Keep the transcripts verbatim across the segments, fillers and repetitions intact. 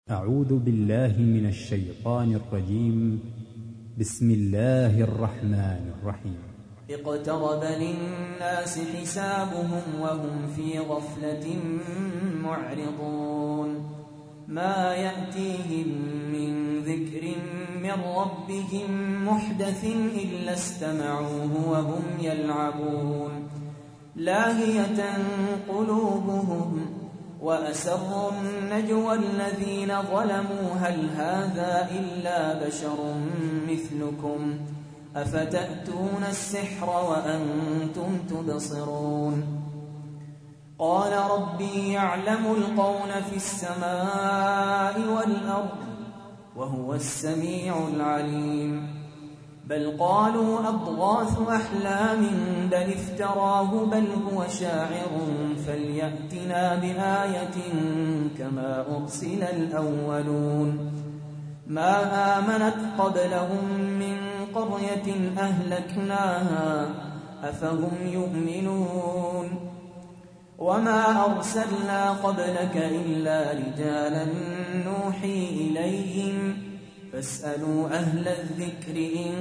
أعوذ بالله من الشيطان الرجيم. بسم الله الرحمن الرحيم. اقترب للناس حسابهم وهم في غفلة معرضون ما يأتيهم من ذكر من ربهم محدث إلا استمعوه وهم يلعبون لاهية قلوبهم وأسروا النجوى الذين ظلموا هل هذا إلا بشر مثلكم أفتأتون السحر وأنتم تبصرون قال ربي يعلم القول في السماء والأرض وهو السميع العليم بل قالوا أضغاث أحلام بل افتراه بل هو شاعر فليأتنا بآية كما أرسل الأولون ما آمنت قبلهم من قرية أهلكناها أفهم يؤمنون وما أرسلنا قبلك إلا رجالا نوحي إليهم فاسألوا أهل الذكر إن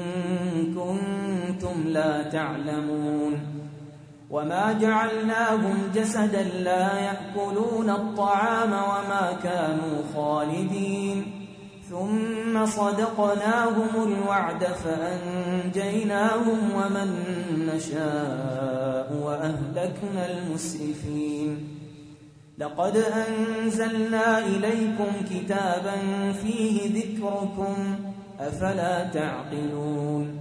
كنتم لا تعلمون وما جعلناهم جسدا لا يأكلون الطعام وما كانوا خالدين ثم صدقناهم الوعد فأنجيناهم ومن نشاء وأهلكنا المسرفين لقد أنزلنا إليكم كتابا فيه ذكركم أفلا تعقلون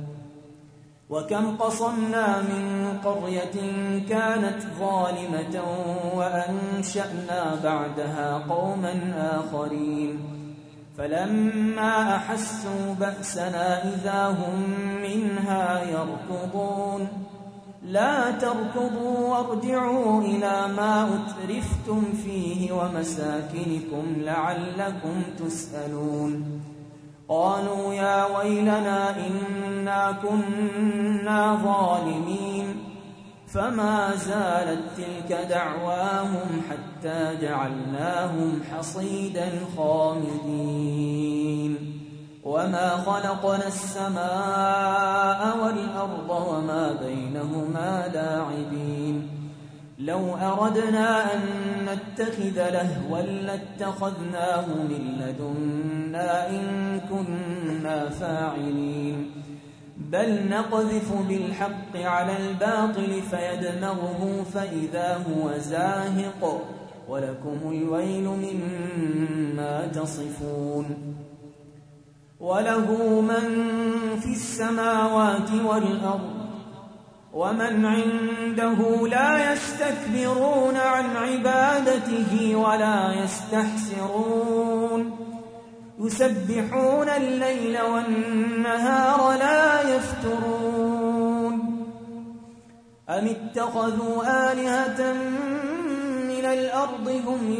وكم قصمنا من قرية كانت ظالمة وأنشأنا بعدها قوما آخرين فلما أحسوا بأسنا إذا هم منها يركضون لا تركضوا وارجعوا إلى ما أترفتم فيه ومساكنكم لعلكم تسألون قالوا يا ويلنا إنا كنا ظالمين فما زالت تلك دعواهم حتى جعلناهم حصيدا خامدين وما خلقنا السماء والأرض وما بينهما لاعبين لو أردنا أن نتخذ لهوا لاتخذناه من لدنا إن كنا فاعلين بل نقذف بالحق على الباطل فيدمغه فإذا هو زاهق ولكم الويل مما تصفون وله من في السماوات والأرض ومن عنده لا يستكبرون عن عبادته ولا يستحسرون يسبحون الليل والنهار لا يفترون أم اتخذوا آلهة من الأرض هم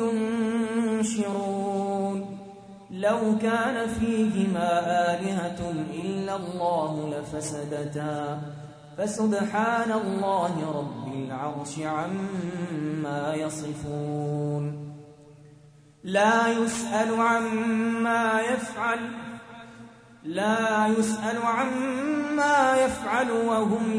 ينشرون لو كان فيهما آلهة إلا الله لفسدتا فسبحان الله رب العرش عما يصفون لا يسأل عما يفعل لا يسأل عما يفعل وهم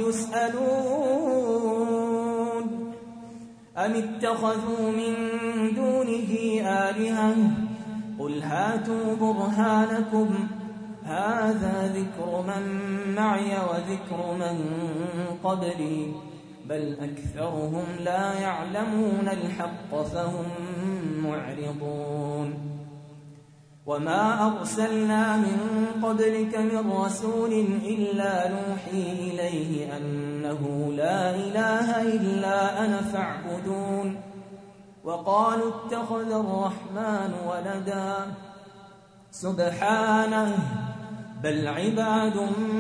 يسألون أم اتخذوا من دونه آلهة قل هاتوا برهانكم هذا ذكر من معي وذكر من قبلي بل أكثرهم لا يعلمون الحق فهم معرضون وما أرسلنا من قبلك من رسول إلا نوحي إليه أنه لا إله إلا أنا فاعبدون وقالوا اتخذ الرحمن ولدا سبحانه بل عباد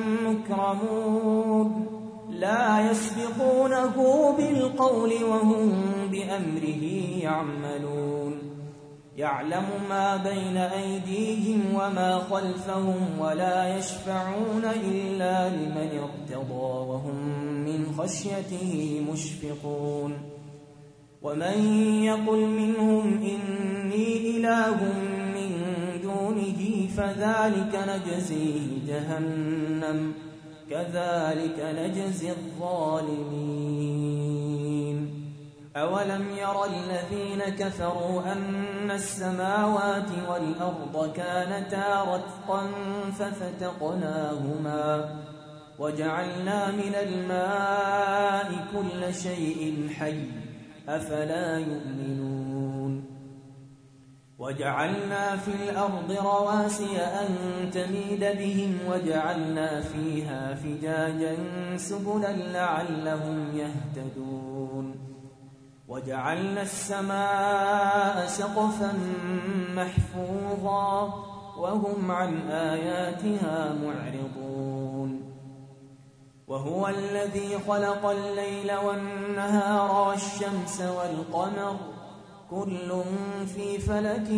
مكرمون لا يسبقونه بالقول وهم بأمره يعملون يعلم ما بين أيديهم وما خلفهم ولا يشفعون إلا لمن ارتضى وهم من خشيته مشفقون ومن يقل منهم إني إله من فذلك نجزيه جهنم كذلك نجزي الظالمين. أولم ير الذين كفروا أن السماوات والأرض كانتا رتقا ففتقناهما وجعلنا من الماء كل شيء حي أفلا يؤمنون. وجعلنا في الأرض رواسي أن تميد بهم وجعلنا فيها فجاجا سبلا لعلهم يهتدون. وجعلنا السماء سقفا محفوظا وهم عن آياتها معرضون. وهو الذي خلق الليل والنهار والشمس والقمر كل في فلك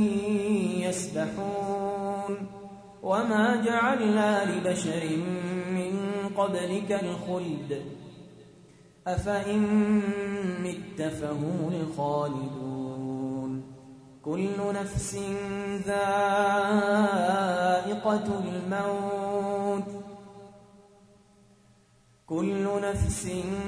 يسبحون. وما جعلنا لبشر من قبلك الخلد أفإن مت فهم الخالدون. كل نفس ذائقة الموت كل نفس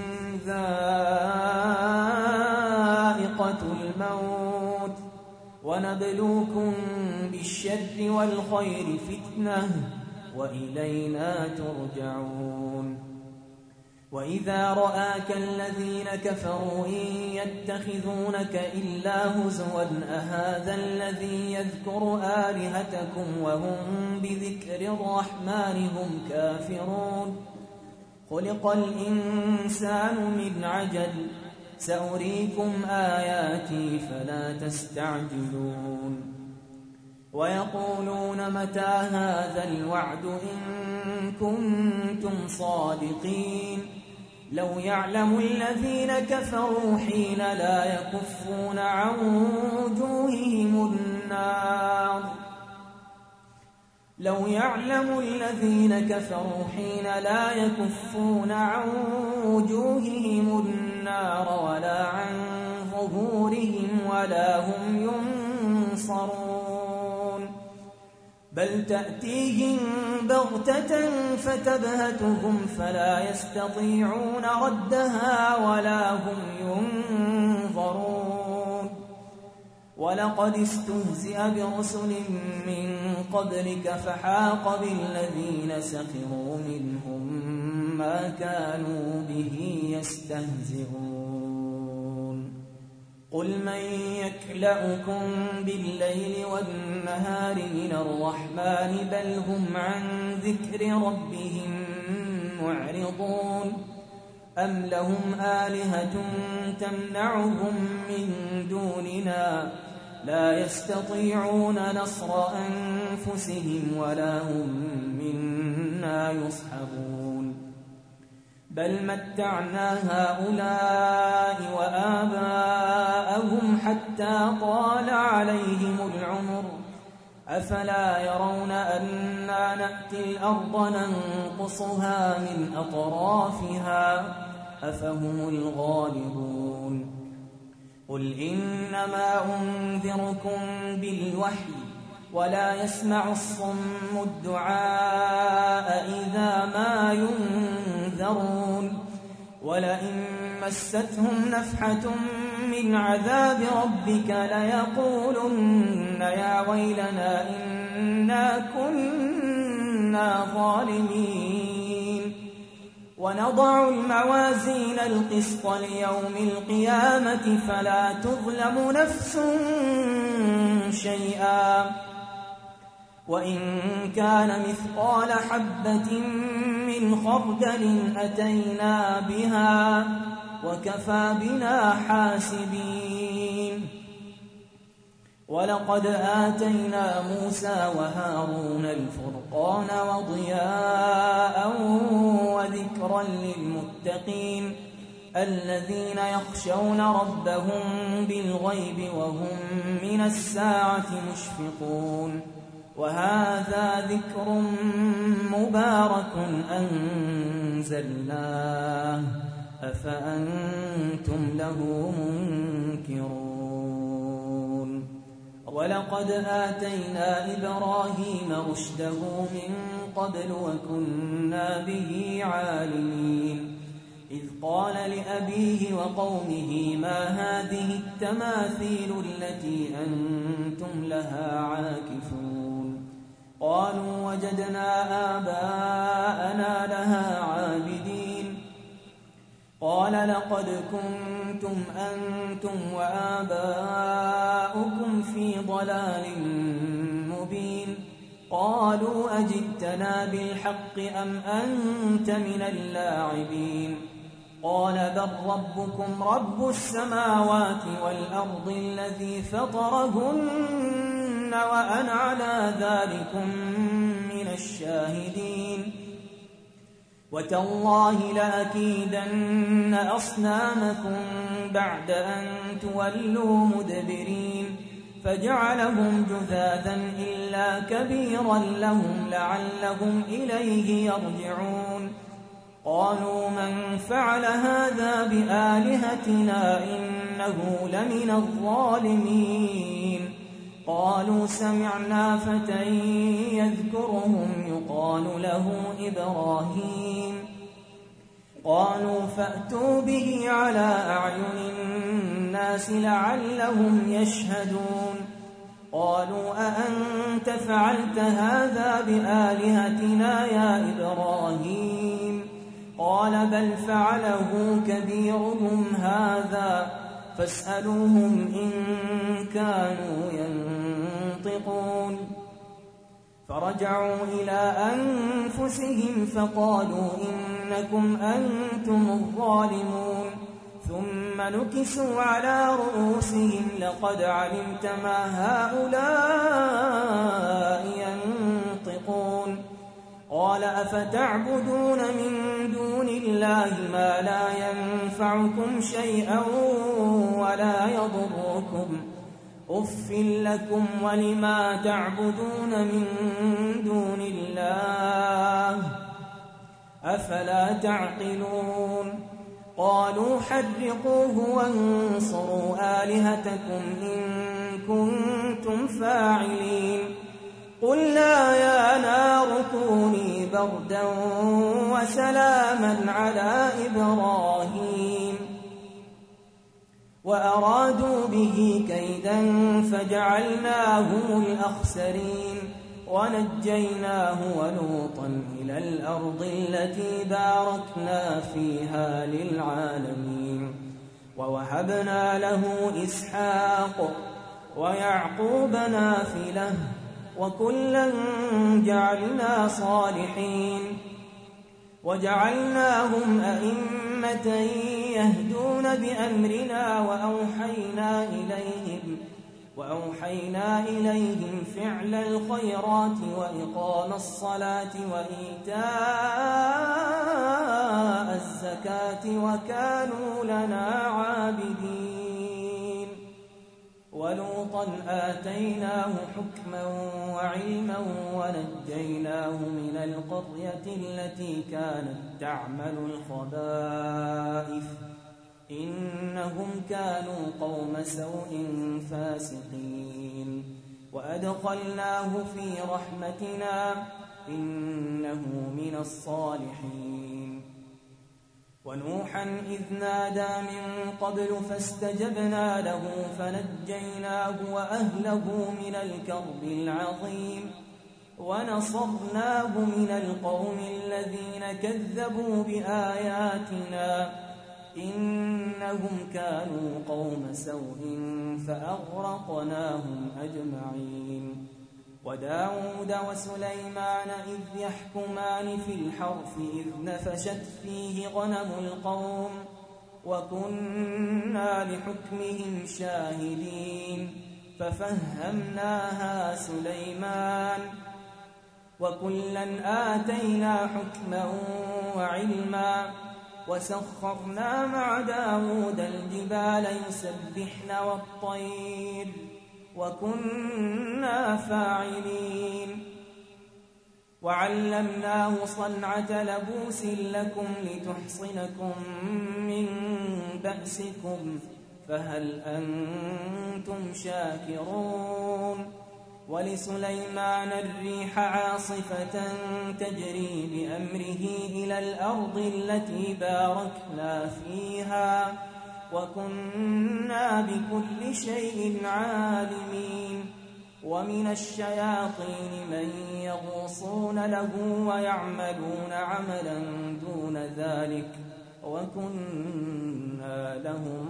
ذائقة الموت ونبلوكم بالشر والخير فتنة وإلينا ترجعون. وإذا رآك الذين كفروا إن يتخذونك إلا هزوا أهذا الذي يذكر آلهتكم وهم بذكر الرحمن هم كافرون. خلق الإنسان من عجل سأريكم آياتي فلا تستعجلون. ويقولون متى هذا الوعد إن كنتم صادقين. لو يعلم الذين كفروا حين لا يكفون عن وجوههم النار لو يعلم الذين كفروا حين لا يكفون عن وجوههم النار ولا عن ظهورهم ولا هم ينصرون. بل تأتيهم بغتة فتبهتهم فلا يستطيعون ردها ولا هم ينظرون. ولقد استهزئ برسل من قبلك فحاق بالذين سخروا منهم ما كانوا به يستهزئون. قل من يكلأكم بالليل والنهار من الرحمن بل هم عن ذكر ربهم معرضون. أم لهم آلهة تمنعهم من دوننا لا يستطيعون نصر أنفسهم ولا هم منا يصحبون. بل متعنا هؤلاء وآباءهم حتى طال عليهم العمر أفلا يرون أنا نأتي الأرض ننقصها من أطرافها أفهم الغالبون. قل إنما أنذركم بالوحي ولا يسمع الصم الدعاء إذا ما ينذرون. ولئن مستهم نفحة من عذاب ربك ليقولن يا ويلنا إنا كنا ظالمين. ونضع الموازين القسط ليوم القيامة فلا تظلم نفس شيئا وإن كان مثقال حبة من خردل أتينا بها وكفى بنا حاسبين. ولقد آتينا موسى وهارون الفرقان وضياء وذكرا للمتقين الذين يخشون ربهم بالغيب وهم من الساعة مشفقون. وهذا ذكر مبارك أنزلناه أفأنتم له منكرون. ولقد آتينا إبراهيم رشده من قبل وكنا به عالمين إذ قال لأبيه وقومه ما هذه التماثيل التي أنتم لها عاكفون قالوا وجدنا آباءنا لها عابدين قال لقد كنتم أنتم وآباؤكم في ضلال مبين قالوا أجئتنا بالحق أم أنت من اللاعبين قال بل ربكم رب السماوات والأرض الذي فطرهن وأنا على ذلكم من الشاهدين وتالله لأكيدن أصنامكم بعد أن تولوا مدبرين فجعلهم جذاذا إلا كبيرا لهم لعلهم إليه يرجعون قالوا من فعل هذا بآلهتنا إنه لمن الظالمين قالوا سمعنا فتى يذكرهم يقال له إبراهيم قالوا فأتوا به على أعين الناس لعلهم يشهدون قالوا أأنت فعلت هذا بآلهتنا يا إبراهيم قال بل فعله كبيرهم هذا فاسألوهم إن كانوا ينطقون فرجعوا إلى أنفسهم فقالوا إنكم أنتم الظالمون ثم نكسوا على رؤوسهم لقد علمت ما هؤلاء ينطقون قال أفتعبدون من دون الله ما لا ينفعكم شيئا ولا يضركم أف لكم ولما تعبدون من دون الله أفلا تعقلون قالوا حرقوه وانصروا آلهتكم إن كنتم فاعلين قلنا يا نار كوني بردا وسلاما على إبراهيم وأرادوا به كيدا فجعلناهم الأخسرين ونجيناه ولوطا إلى الأرض التي باركنا فيها للعالمين ووهبنا له إسحاق ويعقوب نافلة وكلا جعلنا صالحين وجعلناهم أئمة يهدون بأمرنا وأوحينا إليهم وأوحينا إليهم فعل الخيرات وإقام الصلاة وإيتاء الزكاة وكانوا لنا عابدين ولوطا آتيناه حكما وعلما ونجيناه من القرية التي كانت تعمل الخبائث إنهم كانوا قوم سوء فاسقين وأدخلناه في رحمتنا إنه من الصالحين ونوحا إذ نادى من قبل فاستجبنا له فنجيناه وأهله من الكرب العظيم ونصرناه من القوم الذين كذبوا بآياتنا إنهم كانوا قوم سوء فأغرقناهم أجمعين وداود وسليمان إذ يحكمان في الحرث إذ نفشت فيه غنم القوم وكنا لحكمهم شاهدين ففهمناها سليمان وكلا آتينا حكما وعلما وسخرنا مع داود الجبال يسبحن والطير وكنا فاعلين وعلمناه صنعة لبوس لكم لتحصنكم من بأسكم فهل أنتم شاكرون ولسليمان الريح عاصفة تجري بأمره إلى الأرض التي باركنا فيها وكنا بكل شيء عالمين ومن الشياطين من يغوصون له ويعملون عملا دون ذلك وكنا لهم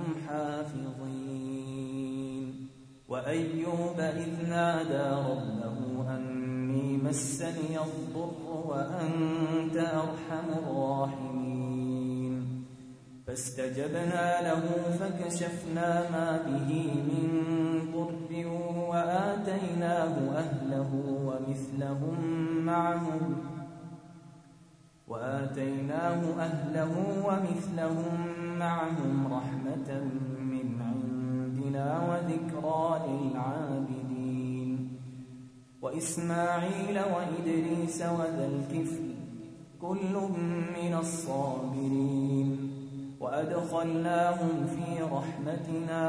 حافظين وأيوب إذ نادى ربه أني مسني الضر وأنت أرحم الراحمين فاستجبنا له فكشفنا ما به من ضر وآتيناه أهله ومثلهم معهم وآتيناه أهله ومثلهم معهم رحمة من عندنا وذكرى للعابدين وإسماعيل وإدريس وذا الكفل كل من الصابرين وأدخلناهم في رحمتنا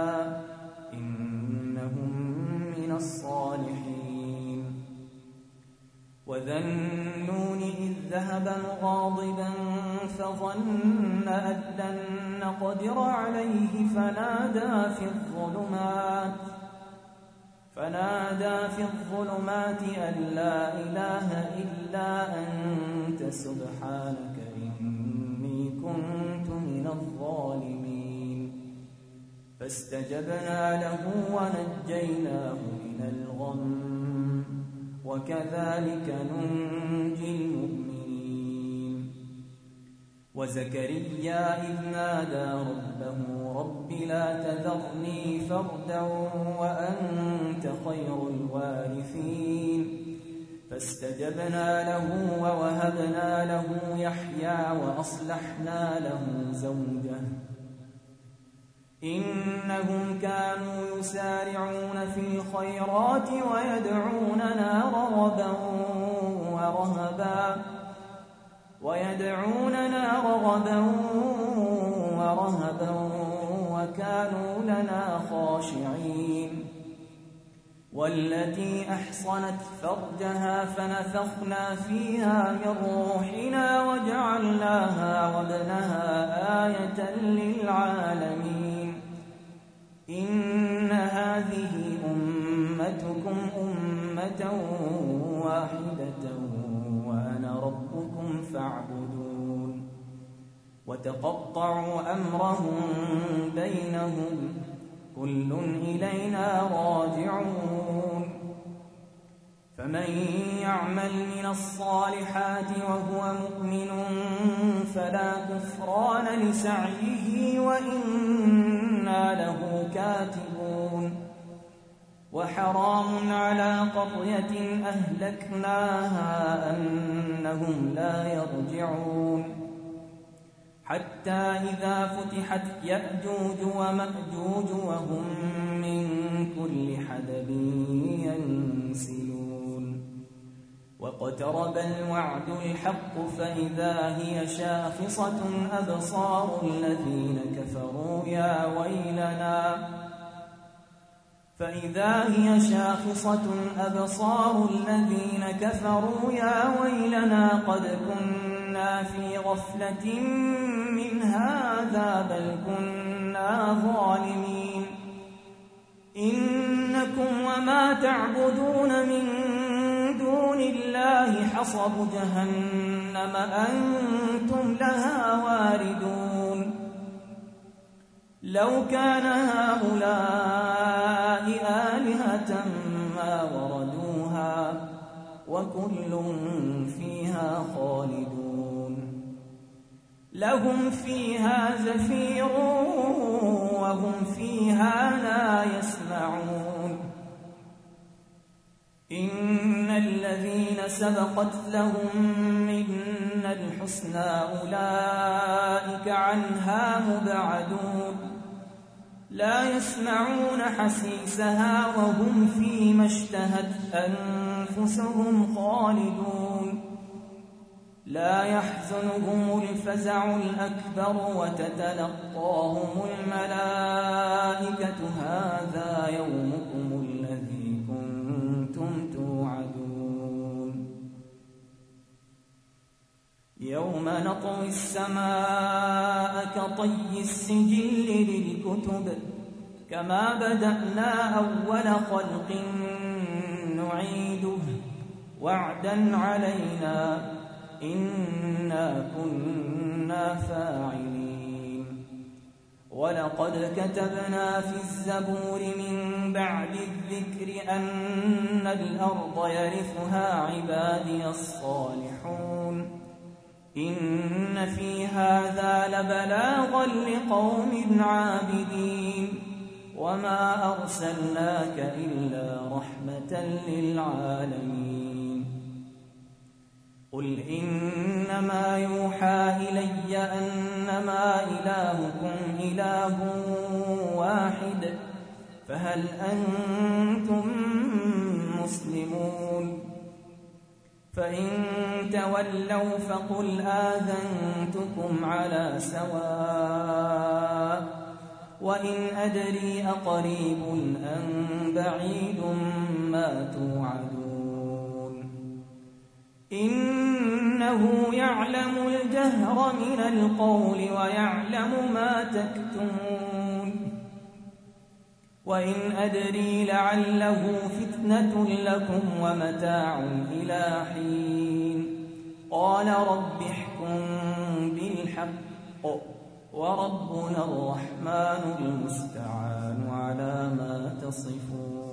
إنهم من الصالحين وذا النون إذ ذهب مغاضبا فظن أن لن نقدر عليه فنادى في الظلمات فنادى في الظلمات أن لا إله إلا أنت سبحانك إني كنت من الظالمين فاستجبنا له ونجيناه من الغم وكذلك ننجي المؤمنين وزكريا إذ نادى ربه رب لا تذرني فردا وأنت خير الوارثين فاستجبنا له ووهبنا له يحيى وأصلحنا له زوجه إنهم كانوا يسارعون في الخيرات ويدعوننا رغبا ورهبا ويدعوننا رغبا ورهبا وكانوا لنا خاشعين والتي أحصنت فرجها فنفخنا فيها من روحنا وجعلناها وابنها آية للعالمين إن هذه أمتكم أمة واحدة وأنا ربكم فاعبدون وتقطعوا أمرهم بينهم كل إلينا راجعون فمن يعمل من الصالحات وهو مؤمن فلا كفران لسعيه وإنا له كاتبون وحرام على قرية أهلكناها أنهم لا يرجعون حتى إذا فتحت يأجوج ومأجوج وهم من كل حدب ينسلون واقترب الوعد الحق فإذا هي شاخصة أبصار الذين كفروا يا ويلنا فإذا هي شاخصة أبصار الذين كفروا يا ويلنا قد كنا في غفلة من هذا بل كنا ظالمين إنكم وما تعبدون من دون الله حصب جهنم أنتم لها واردون لو كان هؤلاء آلهة ما وردوها وكل فيها خالدون لهم فيها زفير وهم فيها لا يسمعون إن الذين سبقت لهم منا الحسنى أولئك عنها مبعدون لا يسمعون حسيسها وهم فيما اشتهت أنفسهم خالدون لا يحزنهم الفزع الأكبر وتتلقاهم الملائكة هذا يومكم الذي كنتم توعدون يوم نطوي السماء كطي السجل للكتب كما بدأنا أول خلق نعيده وعدا علينا إنا كنا فاعلين ولقد كتبنا في الزبور من بعد الذكر أن الأرض يرثها عبادي الصالحون إن في هذا لبلاغا لقوم عابدين وما أرسلناك إلا رحمة للعالمين قل إنما يوحى إلي أنما إلهكم إله واحد فهل أنتم مسلمون فإن تولوا فقل آذنتكم على سواء وإن أدري أقريب أم بعيد ما توعدون إنه يعلم الجهر من القول ويعلم ما تكتمون وإن أدري لعله فتنة لكم ومتاع إلى حين قال رب احكم بالحق وربنا الرحمن المستعان على ما تصفون